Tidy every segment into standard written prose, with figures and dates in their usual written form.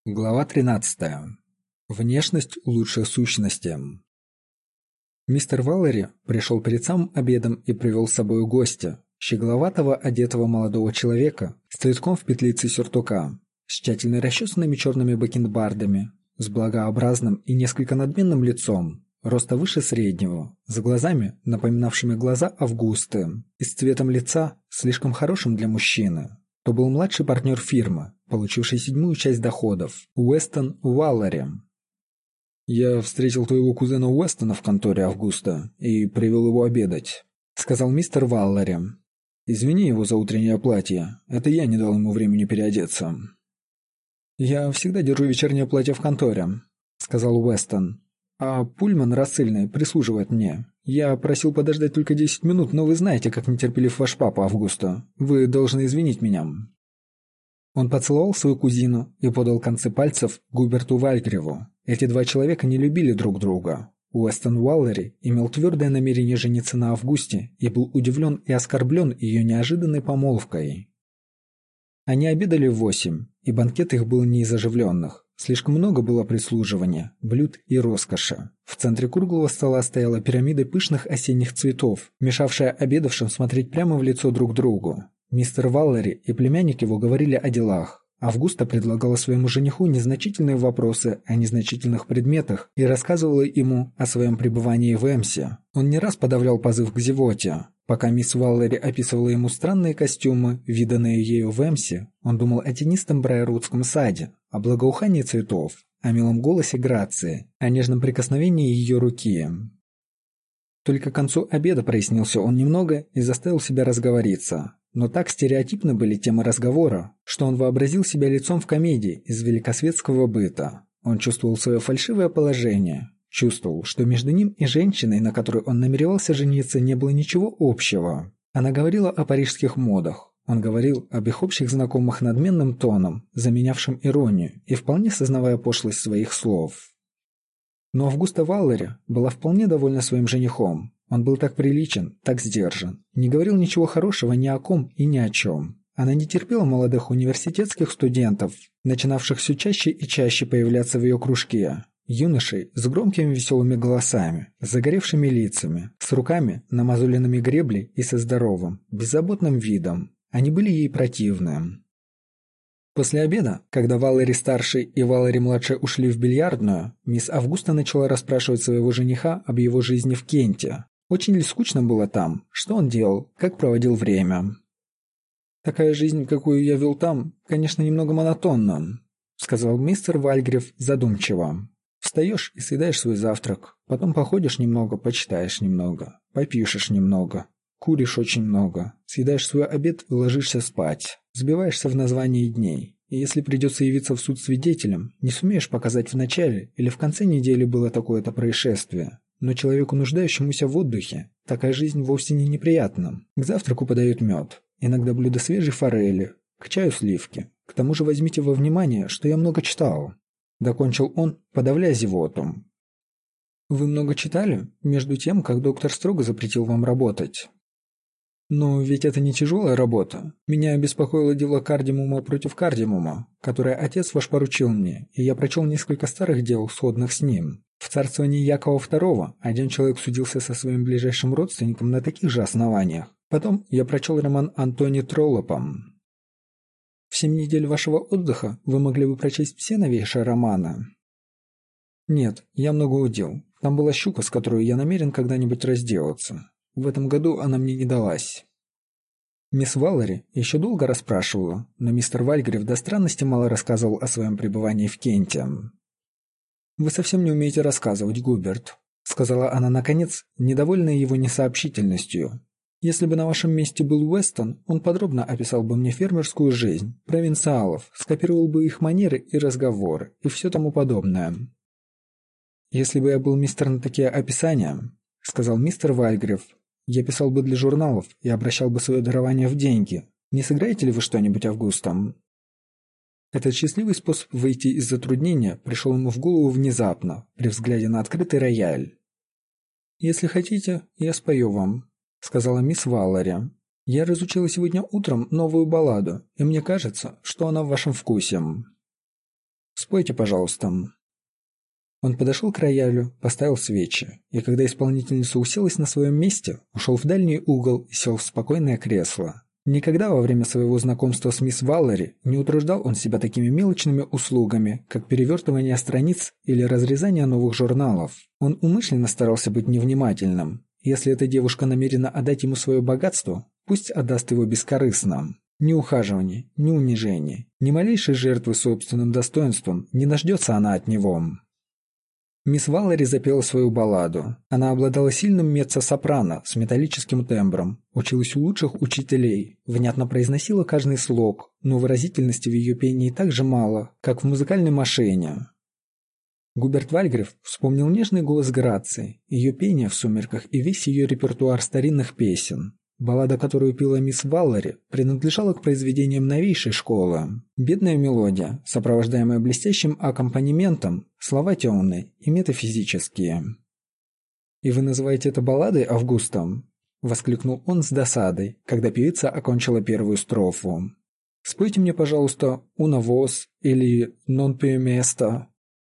Глава 13. Внешность лучше сущности. Мистер Валлери пришел перед самым обедом и привел с собой гостя, щегловатого одетого молодого человека с цветком в петлице сюртука, с тщательно расчесанными черными бакенбардами, с благообразным и несколько надменным лицом, роста выше среднего, с глазами, напоминавшими глаза Августы, и с цветом лица, слишком хорошим для мужчины. То был младший партнер фирмы, получивший 7-ю часть доходов, Уэстон Валлери. «Я встретил твоего кузена Уэстона в конторе Августа и привел его обедать», — сказал мистер Валлери. «Извини его за утреннее платье, это я не дал ему времени переодеться». «Я всегда держу вечернее платье в конторе», — сказал Уэстон. «А Пульман рассыльный прислуживает мне. Я просил подождать только 10 минут, но вы знаете, как нетерпелив ваш папа Августа. Вы должны извинить меня». Он поцеловал свою кузину и подал концы пальцев Губерту Вальгреву. Эти два человека не любили друг друга. Уэстон Валлери имел твердое намерение жениться на Августе и был удивлен и оскорблен ее неожиданной помолвкой. Они обедали в 8, и банкет их был не из оживленных. Слишком много было прислуживания, блюд и роскоши. В центре круглого стола стояла пирамида пышных осенних цветов, мешавшая обедавшим смотреть прямо в лицо друг другу. Мистер Валлери и племянник его говорили о делах. Августа предлагала своему жениху незначительные вопросы о незначительных предметах и рассказывала ему о своем пребывании в Эмсе. Он не раз подавлял позыв к зевоте. Пока мисс Валлери описывала ему странные костюмы, виданные ею в Эмсе, он думал о тенистом брайервудском саде, о благоухании цветов, о милом голосе Грации, о нежном прикосновении ее руки. Только к концу обеда прояснился он немного и заставил себя разговориться. Но так стереотипны были темы разговора, что он вообразил себя лицом в комедии из великосветского быта. Он чувствовал свое фальшивое положение, чувствовал, что между ним и женщиной, на которой он намеревался жениться, не было ничего общего. Она говорила о парижских модах. Он говорил об их общих знакомых надменным тоном, заменявшим иронию, и вполне сознавая пошлость своих слов. Но Августа Валлери была вполне довольна своим женихом. Он был так приличен, так сдержан, не говорил ничего хорошего ни о ком и ни о чем. Она не терпела молодых университетских студентов, начинавших все чаще и чаще появляться в ее кружке. Юношей с громкими веселыми голосами, с загоревшими лицами, с руками, намазуленными греблей и со здоровым, беззаботным видом. Они были ей противны. После обеда, когда Валлери-старший и Валлери-младший ушли в бильярдную, мисс Августа начала расспрашивать своего жениха об его жизни в Кенте. Очень ли скучно было там? Что он делал? Как проводил время? «Такая жизнь, какую я вел там, конечно, немного монотонна», — сказал мистер Вальгрев задумчиво. «Встаешь и съедаешь свой завтрак, потом походишь немного, почитаешь немного, попишешь немного, куришь очень много, съедаешь свой обед и ложишься спать, сбиваешься в названии дней. И если придется явиться в суд свидетелем, не сумеешь показать в начале или в конце недели было такое-то происшествие. Но человеку, нуждающемуся в отдыхе, такая жизнь вовсе не неприятна. К завтраку подают мед, иногда блюдо свежей форели, к чаю сливки. К тому же возьмите во внимание, что я много читал», — докончил он, подавляя зевоту. «Вы много читали, между тем, как доктор строго запретил вам работать?» «Но ведь это не тяжелая работа. Меня беспокоило дело Кардимума против Кардимума, которое отец ваш поручил мне, и я прочел несколько старых дел, сходных с ним. В царствовании Якова II один человек судился со своим ближайшим родственником на таких же основаниях. Потом я прочел роман Антони Троллопа. В 7 недель вашего отдыха вы могли бы прочесть все новейшие романы?» «Нет, я много удел. Там была щука, с которой я намерен когда-нибудь разделаться. В этом году она мне не далась». Мисс Валлери еще долго расспрашивала, но мистер Вальгрев до странности мало рассказывал о своем пребывании в Кенте. «Вы совсем не умеете рассказывать, Губерт», — сказала она наконец, недовольная его несообщительностью. «Если бы на вашем месте был Уэстон, он подробно описал бы мне фермерскую жизнь, провинциалов, скопировал бы их манеры и разговоры, и все тому подобное». «Если бы я был мистер на такие описания», — сказал мистер Вальгрев, «я писал бы для журналов и обращал бы свое дарование в деньги. Не сыграете ли вы что-нибудь, Августа?» Этот счастливый способ выйти из затруднения пришел ему в голову внезапно, при взгляде на открытый рояль. «Если хотите, я спою вам», — сказала мисс Валлери. «Я разучила сегодня утром новую балладу, и мне кажется, что она в вашем вкусе». Спойте, пожалуйста». Он подошел к роялю, поставил свечи, и когда исполнительница уселась на своем месте, ушел в дальний угол и сел в спокойное кресло. Никогда во время своего знакомства с мисс Валлери не утруждал он себя такими мелочными услугами, как перевертывание страниц или разрезание новых журналов. Он умышленно старался быть невнимательным. Если эта девушка намерена отдать ему свое богатство, пусть отдаст его бескорыстно. Ни ухаживания, ни унижения, ни малейшей жертвы собственным достоинством не дождется она от него. Мисс Валлери запела свою балладу. Она обладала сильным меццо-сопрано с металлическим тембром, училась у лучших учителей, внятно произносила каждый слог, но выразительности в ее пении так же мало, как в музыкальной машине. Губерт Вальгриф вспомнил нежный голос Грации, ее пение в «Сумерках» и весь ее репертуар старинных песен. Баллада, которую пела мисс Валлери, принадлежала к произведениям новейшей школы. Бедная мелодия, сопровождаемая блестящим аккомпанементом, слова темные и метафизические. «И вы называете это балладой, Августа?» — воскликнул он с досадой, когда певица окончила первую строфу. «Спойте мне, пожалуйста, «Una voz» или «Non più mesta».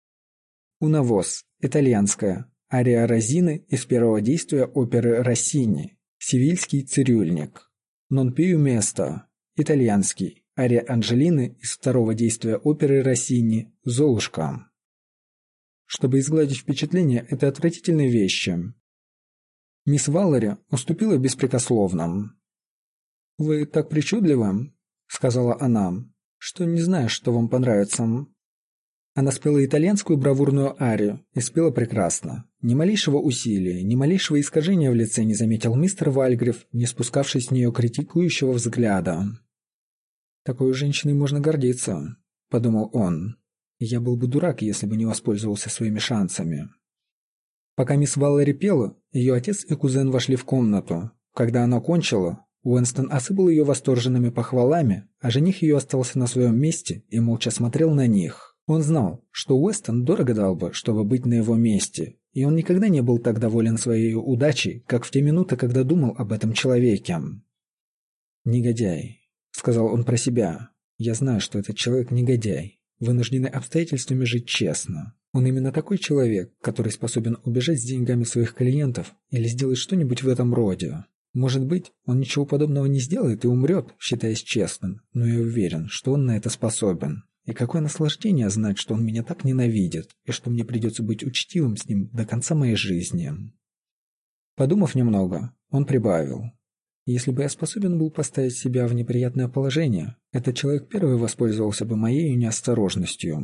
«Una voz» — итальянская, ария Розины из первого действия оперы Россини. Севильский цирюльник. «Non più mesta» – итальянский, ария Анджелины из второго действия оперы Россини «Золушка». Чтобы изгладить впечатление этой отвратительной вещи, мисс Валлери уступила беспрекословно. «Вы так причудливы», – сказала она, – «что не знаю, что вам понравится». Она спела итальянскую бравурную арию и спела прекрасно. Ни малейшего усилия, ни малейшего искажения в лице не заметил мистер Вальгриф, не спускавший с нее критикующего взгляда. «Такой женщиной можно гордиться», — подумал он. «Я был бы дурак, если бы не воспользовался своими шансами». Пока мисс Валлери пела, ее отец и кузен вошли в комнату. Когда она кончила, Уэнстон осыпал ее восторженными похвалами, а жених ее остался на своем месте и молча смотрел на них. Он знал, что Уэстон дорого дал бы, чтобы быть на его месте, и он никогда не был так доволен своей удачей, как в те минуты, когда думал об этом человеке. «Негодяй», — сказал он про себя. «Я знаю, что этот человек негодяй, вынужденный обстоятельствами жить честно. Он именно такой человек, который способен убежать с деньгами своих клиентов или сделать что-нибудь в этом роде. Может быть, он ничего подобного не сделает и умрет, считаясь честным, но я уверен, что он на это способен. И какое наслаждение знать, что он меня так ненавидит, и что мне придется быть учтивым с ним до конца моей жизни». Подумав немного, он прибавил. «Если бы я способен был поставить себя в неприятное положение, этот человек первый воспользовался бы моей неосторожностью».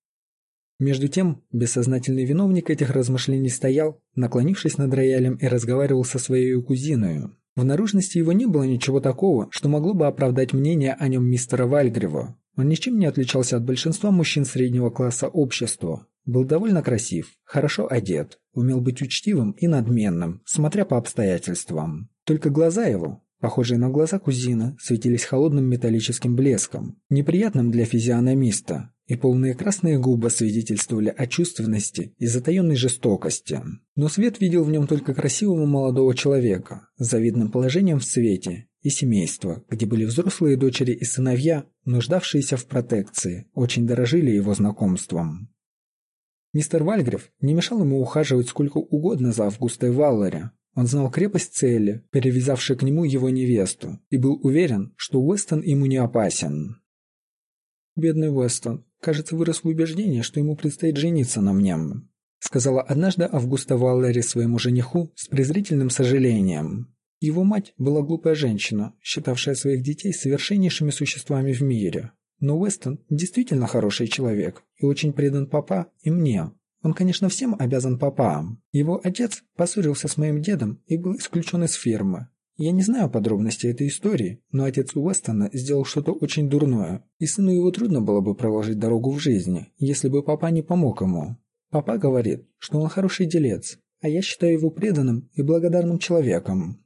Между тем, бессознательный виновник этих размышлений стоял, наклонившись над роялем и разговаривал со своей кузиною. В наружности его не было ничего такого, что могло бы оправдать мнение о нем мистера Вальгрива. Он ничем не отличался от большинства мужчин среднего класса общества. Был довольно красив, хорошо одет, умел быть учтивым и надменным, смотря по обстоятельствам. Только глаза его, похожие на глаза кузина, светились холодным металлическим блеском, неприятным для физиономиста, и полные красные губы свидетельствовали о чувственности и затаенной жестокости. Но свет видел в нем только красивого молодого человека, с завидным положением в свете, и семейство, где были взрослые дочери и сыновья, нуждавшиеся в протекции, очень дорожили его знакомством. Мистер Вальгриф не мешал ему ухаживать сколько угодно за Августой Валлери. Он знал крепость цели, перевязавшей к нему его невесту, и был уверен, что Уэстон ему не опасен. «Бедный Уэстон, кажется, вырос в убеждении, что ему предстоит жениться на мне», сказала однажды Августа Валлери своему жениху с презрительным сожалением. Его мать была глупая женщина, считавшая своих детей совершеннейшими существами в мире. Но Уэстон действительно хороший человек и очень предан папа и мне. Он, конечно, всем обязан папа. Его отец поссорился с моим дедом и был исключен из фирмы. Я не знаю подробностей этой истории, но отец Уэстона сделал что-то очень дурное, и сыну его трудно было бы проложить дорогу в жизни, если бы папа не помог ему. Папа говорит, что он хороший делец, а я считаю его преданным и благодарным человеком.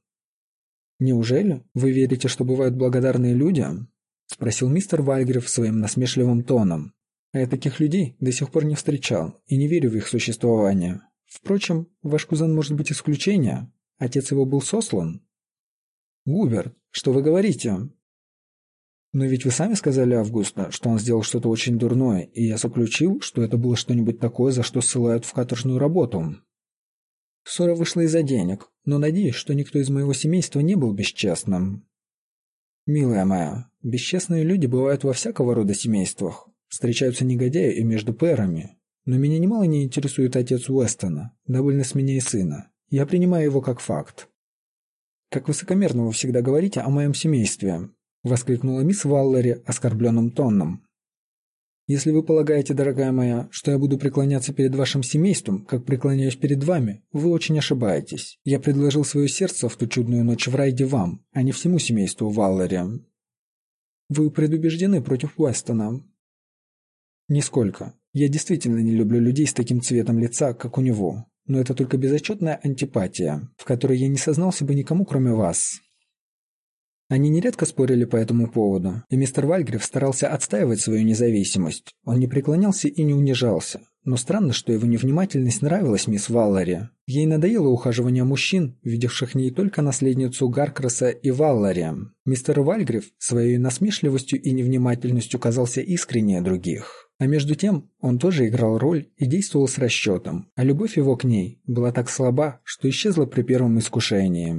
«Неужели вы верите, что бывают благодарные люди?» — спросил мистер Вальгриф своим насмешливым тоном. «А я таких людей до сих пор не встречал и не верю в их существование. Впрочем, ваш кузен может быть исключением. Отец его был сослан». «Губерт, что вы говорите?» Но ведь вы сами сказали Августа, что он сделал что-то очень дурное, и я заключил, что это было что-нибудь такое, за что ссылают в каторжную работу. Ссора вышла из-за денег, но надеюсь, что никто из моего семейства не был бесчестным. Милая моя, бесчестные люди бывают во всякого рода семействах. Встречаются негодяи и между пэрами. Но меня немало не интересует отец Уэстона, довольно с меня и сына. Я принимаю его как факт. «Как высокомерно вы всегда говорите о моем семействе», — воскликнула мисс Валлери оскорбленным тоном. «Если вы полагаете, дорогая моя, что я буду преклоняться перед вашим семейством, как преклоняюсь перед вами, вы очень ошибаетесь. Я предложил свое сердце в ту чудную ночь в райде вам, а не всему семейству Валлери. Вы предубеждены против Уэстона». «Нисколько. Я действительно не люблю людей с таким цветом лица, как у него. Но это только безотчетная антипатия, в которой я не сознался бы никому, кроме вас». Они нередко спорили по этому поводу, и мистер Вальгрив старался отстаивать свою независимость. Он не преклонялся и не унижался. Но странно, что его невнимательность нравилась мисс Валлери. Ей надоело ухаживание мужчин, видевших в ней только наследницу Гаркраса и Валлери. Мистер Вальгрив своей насмешливостью и невнимательностью казался искреннее других. А между тем он тоже играл роль и действовал с расчетом, а любовь его к ней была так слаба, что исчезла при первом искушении.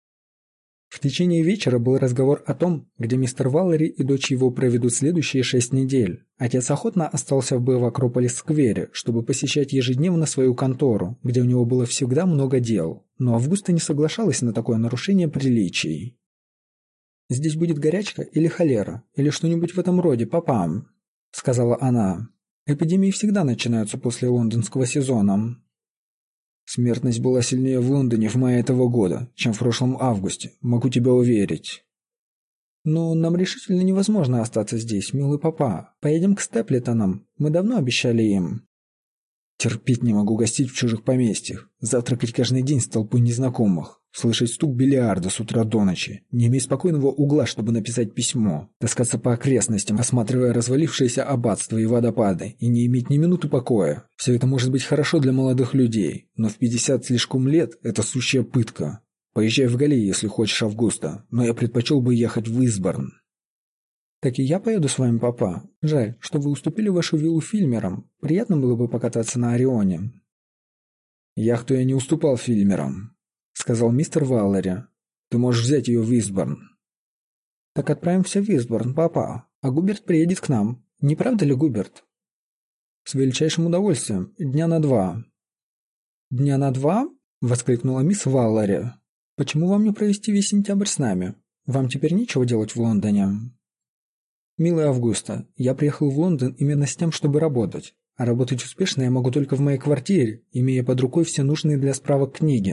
В течение вечера был разговор о том, где мистер Валлери и дочь его проведут следующие 6 недель. Отец охотно остался бы в Акрополис-сквере, чтобы посещать ежедневно свою контору, где у него было всегда много дел. Но Августа не соглашалась на такое нарушение приличий. «Здесь будет горячка или холера, или что-нибудь в этом роде, папа», — сказала она. «Эпидемии всегда начинаются после лондонского сезона». «Смертность была сильнее в Лондоне в мае этого года, чем в прошлом августе, могу тебя уверить». «Но нам решительно невозможно остаться здесь, милый папа. Поедем к Степлитонам, мы давно обещали им». «Терпеть не могу гостить в чужих поместьях, завтракать каждый день с толпой незнакомых, слышать стук бильярда с утра до ночи, не иметь спокойного угла, чтобы написать письмо, таскаться по окрестностям, осматривая развалившиеся аббатства и водопады, и не иметь ни минуты покоя. Все это может быть хорошо для молодых людей, но в 50 слишком лет это сущая пытка. Поезжай в Галлей, если хочешь, Августа, но я предпочел бы ехать в Изборн». «Так и я поеду с вами, папа. Жаль, что вы уступили вашу виллу Фильмерам. Приятно было бы покататься на Орионе». «Яхту я не уступал Фильмерам», — сказал мистер Валлери. «Ты можешь взять ее в Изборн». «Так отправимся в Изборн, папа. А Губерт приедет к нам. Не правда ли, Губерт?» «С величайшим удовольствием. Дня на 2». «Дня на 2?» — воскликнула мисс Валлери. «Почему вам не провести весь сентябрь с нами? Вам теперь нечего делать в Лондоне». «Милая Августа, я приехал в Лондон именно с тем, чтобы работать. А работать успешно я могу только в моей квартире, имея под рукой все нужные для справок книги».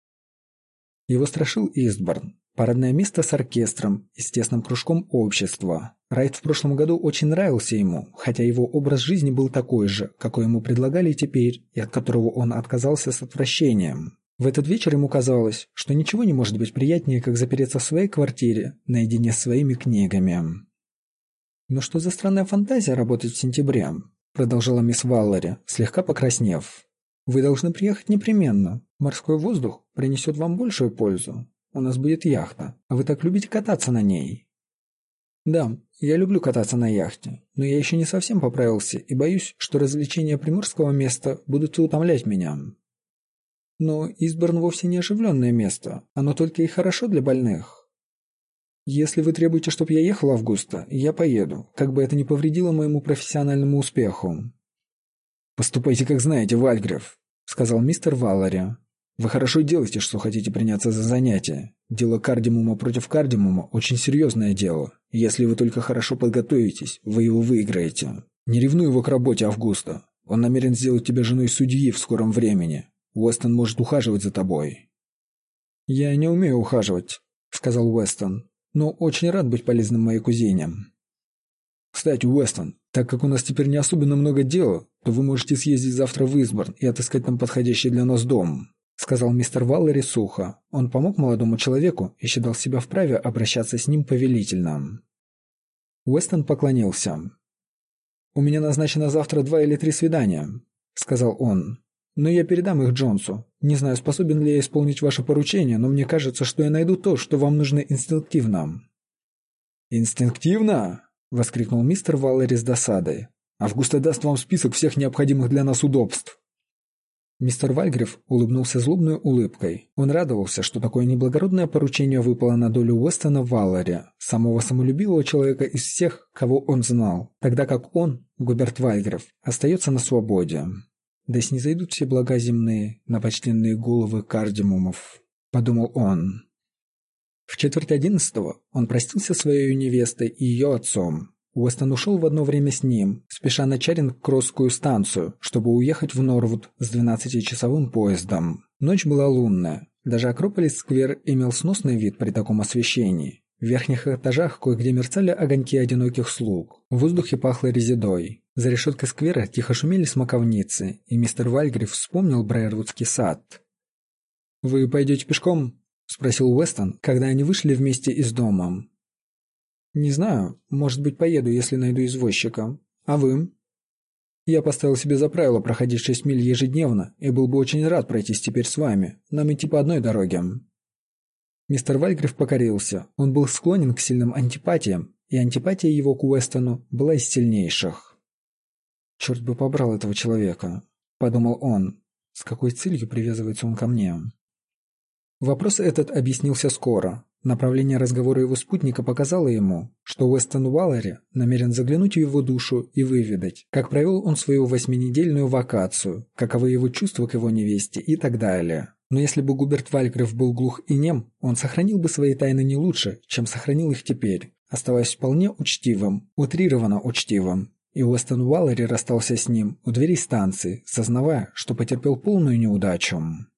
Его страшил Истборн, парадное место с оркестром и с тесным кружком общества. Райт в прошлом году очень нравился ему, хотя его образ жизни был такой же, какой ему предлагали теперь, и от которого он отказался с отвращением. В этот вечер ему казалось, что ничего не может быть приятнее, как запереться в своей квартире наедине с своими книгами. «Но что за странная фантазия работать в сентябре?» — продолжала мисс Валлери, слегка покраснев. «Вы должны приехать непременно. Морской воздух принесет вам большую пользу. У нас будет яхта, а вы так любите кататься на ней». «Да, я люблю кататься на яхте, но я еще не совсем поправился и боюсь, что развлечения приморского места будут утомлять меня». «Но Изборн вовсе не оживленное место, оно только и хорошо для больных». «Если вы требуете, чтобы я ехал, Августа, я поеду, как бы это ни повредило моему профессиональному успеху». «Поступайте, как знаете, Вальгрив», — сказал мистер Валлери. «Вы хорошо делаете, что хотите приняться за занятие. Дело кардимума против кардимума – очень серьезное дело. Если вы только хорошо подготовитесь, вы его выиграете. Не ревнуй его к работе, Августа. Он намерен сделать тебя женой судьи в скором времени. Уэстон может ухаживать за тобой». «Я не умею ухаживать», — сказал Уэстон. «Но очень рад быть полезным моей кузине». «Кстати, Уэстон, так как у нас теперь не особенно много дела, то вы можете съездить завтра в Изборн и отыскать там подходящий для нас дом», — сказал мистер Валлери сухо. Он помог молодому человеку и считал себя вправе обращаться с ним повелительно. Уэстон поклонился. «У меня назначено завтра 2 или 3 свидания», — сказал он. «Но я передам их Джонсу. Не знаю, способен ли я исполнить ваше поручение, но мне кажется, что я найду то, что вам нужно инстинктивно». «Инстинктивно?» — воскликнул мистер Валлери с досадой. «Августа даст вам список всех необходимых для нас удобств». Мистер Вальгрив улыбнулся злобной улыбкой. Он радовался, что такое неблагородное поручение выпало на долю Уэстона Валлери, самого самолюбивого человека из всех, кого он знал, тогда как он, Губерт Вальгрив, остается на свободе. «Да снизойдут все блага земные на почтенные головы кардимумов», — подумал он. В 10:45 он простился со своей невестой и ее отцом. Уэстон ушел в одно время с ним, спеша на Чаринг-Кроссскую станцию, чтобы уехать в Норвуд с 12-часовым поездом. Ночь была лунная. Даже Акрополис-сквер имел сносный вид при таком освещении. В верхних этажах кое-где мерцали огоньки одиноких слуг. В воздухе пахло резедой. За решеткой сквера тихо шумели смоковницы, и мистер Вальгрив вспомнил Брайервудский сад. «Вы пойдете пешком?» — спросил Уэстон, когда они вышли вместе из дома. «Не знаю. Может быть, поеду, если найду извозчика. А вы?» «Я поставил себе за правило проходить 6 миль ежедневно, и был бы очень рад пройтись теперь с вами. Нам идти по одной дороге». Мистер Вальгрив покорился. Он был склонен к сильным антипатиям, и антипатия его к Уэстону была из сильнейших. «Черт бы побрал этого человека», — подумал он. «С какой целью привязывается он ко мне?» Вопрос этот объяснился скоро. Направление разговора его спутника показало ему, что Уэстон Уаллери намерен заглянуть в его душу и выведать, как провел он свою 8-недельную вакацию, каковы его чувства к его невесте и так далее. Но если бы Губерт Вальгрив был глух и нем, он сохранил бы свои тайны не лучше, чем сохранил их теперь, оставаясь вполне учтивым, утрированно учтивым. И Уэстон Уаллери расстался с ним у дверей станции, сознавая, что потерпел полную неудачу.